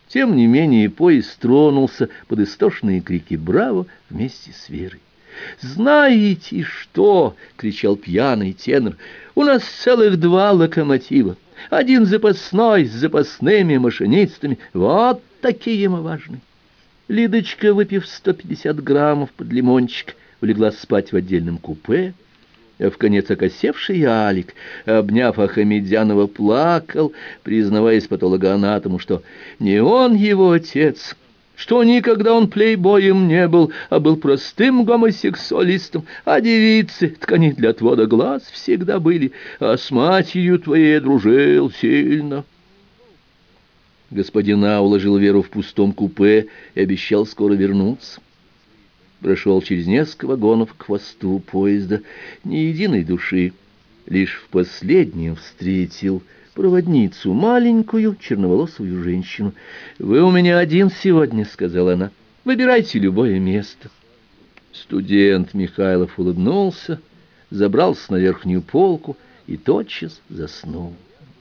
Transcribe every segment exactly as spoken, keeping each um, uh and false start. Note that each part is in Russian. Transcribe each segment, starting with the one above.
Тем не менее поезд тронулся под истошные крики «Браво!» вместе с Верой. «Знаете что?» — кричал пьяный тенор. «У нас целых два локомотива. Один запасной с запасными машинистами. Вот такие мы важные». Лидочка, выпив сто пятьдесят граммов под лимончик, улеглась спать в отдельном купе. А вконец окосевший Алик, обняв Ахмедзянова, плакал, признаваясь патологоанатому, что не он его отец, что никогда он плейбоем не был, а был простым гомосексуалистом, а девицы, ткани для отвода глаз, всегда были, а с матерью твоей дружил сильно. Господин А уложил Веру в пустом купе и обещал скоро вернуться. Прошел через несколько вагонов к хвосту поезда, ни единой души. Лишь в последнем встретил проводницу, маленькую черноволосую женщину. «Вы у меня один сегодня», — сказала она. «Выбирайте любое место». Студент Михайлов улыбнулся, забрался на верхнюю полку и тотчас заснул.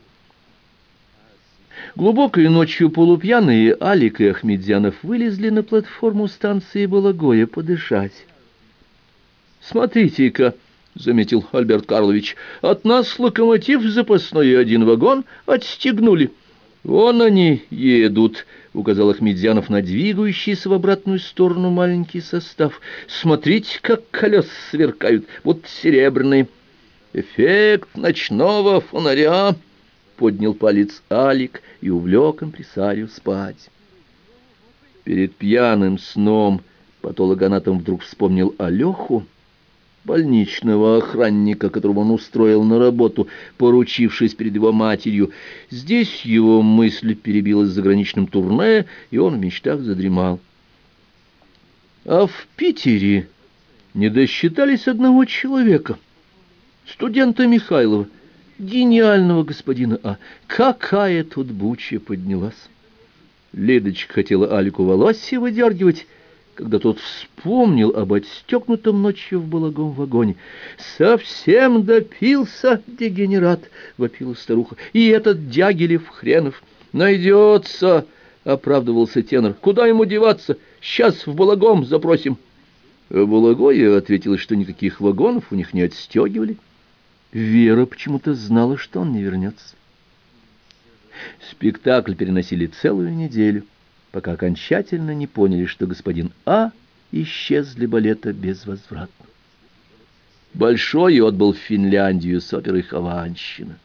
Глубокой ночью полупьяные Алик и Ахмедзянов вылезли на платформу станции Балагоя подышать. «Смотрите-ка», — заметил Альберт Карлович, — «от нас локомотив запасной и один вагон отстегнули». «Вон они едут», — указал Ахмедзянов на двигающийся в обратную сторону маленький состав. «Смотрите, как колеса сверкают, вот серебряные». «Эффект ночного фонаря», — поднял палец Алик и увлек импресарию спать. Перед пьяным сном патологоанатом вдруг вспомнил Алеху, больничного охранника, которого он устроил на работу, поручившись перед его матерью. Здесь его мысль перебилась заграничным турне, и он в мечтах задремал. А в Питере не досчитались одного человека, студента Михайлова, гениального господина А. Какая тут буча поднялась! Лидочка хотела Алику волосы выдергивать, когда тот вспомнил об отстегнутом ночью в Балагом вагоне. «Совсем допился, дегенерат!» — вопила старуха. «И этот Дягилев хренов найдется!» — оправдывался тенор. «Куда ему деваться? Сейчас в Балагом запросим». А Балагое ответила, что никаких вагонов у них не отстегивали. Вера почему-то знала, что он не вернется. Спектакль переносили целую неделю, пока окончательно не поняли, что господин А исчез для балета безвозвратно. Большой отбыл в Финляндию с оперой «Хованщина».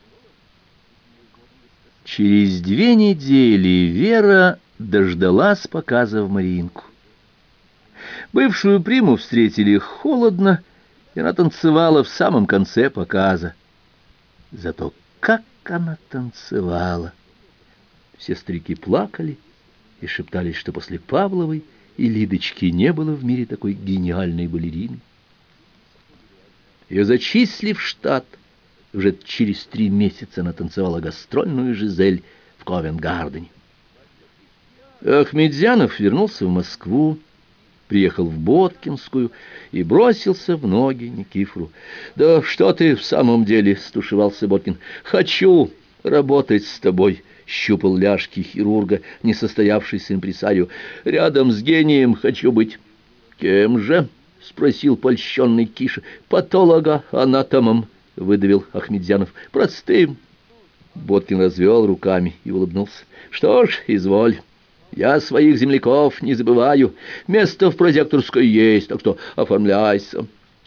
Через две недели Вера дождалась показа в Мариинку. Бывшую приму встретили холодно, и она танцевала в самом конце показа. Зато как она танцевала! Все старики плакали и шептались, что после Павловой и Лидочки не было в мире такой гениальной балерины. Ее зачислив в штат, уже через три месяца она танцевала гастрольную Жизель в Ковент-Гардене. Ахмедзянов вернулся в Москву, приехал в Боткинскую и бросился в ноги Никифору. «Да что ты в самом деле?» — стушевался Боткин. «Хочу работать с тобой», — щупал ляжки хирурга, несостоявшийся импресарио. «Рядом с гением хочу быть». «Кем же?» — спросил польщенный Киша. «Патолога-анатомом», — выдавил Ахмедзянов. «Простым». Боткин развел руками и улыбнулся. «Что ж, изволь. Я своих земляков не забываю. Место в прозекторской есть, так что оформляйся».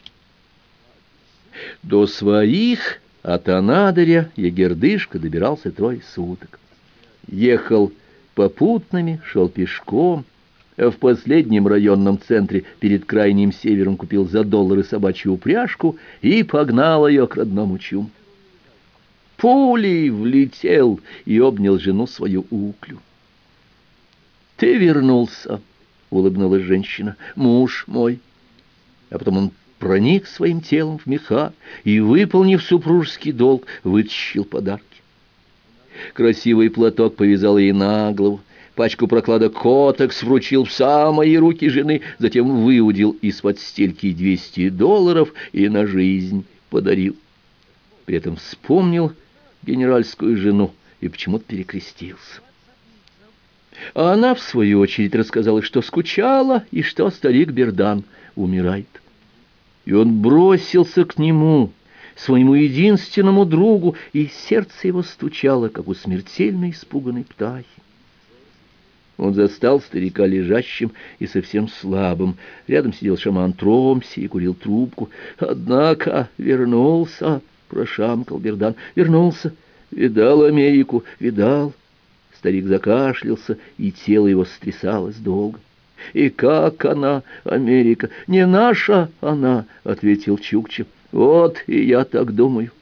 До своих от Анадыря Егердышка добирался трое суток. Ехал попутными, шел пешком, а в последнем районном центре перед крайним севером купил за доллары собачью упряжку и погнал ее к родному чуму. Пулей влетел и обнял жену свою Уклю. «Ты вернулся», — улыбнулась женщина, — «муж мой». А потом он проник своим телом в меха и, выполнив супружеский долг, вытащил подарки. Красивый платок повязал ей на голову, пачку прокладок «Котекс» вручил в самые руки жены, затем выудил из-под стельки двести долларов и на жизнь подарил. При этом вспомнил генеральскую жену и почему-то перекрестился. А она, в свою очередь, рассказала, что скучала и что старик Бердан умирает. И он бросился к нему, своему единственному другу, и сердце его стучало, как у смертельно испуганной птахи. Он застал старика лежащим и совсем слабым. Рядом сидел шаман Тромси и курил трубку. «Однако вернулся», — прошамкал Бердан. «Вернулся. Видал Америку, видал». Старик закашлялся, и тело его стрясалось долго. «И как она, Америка? Не наша она», — ответил Чукча. «Вот и я так думаю.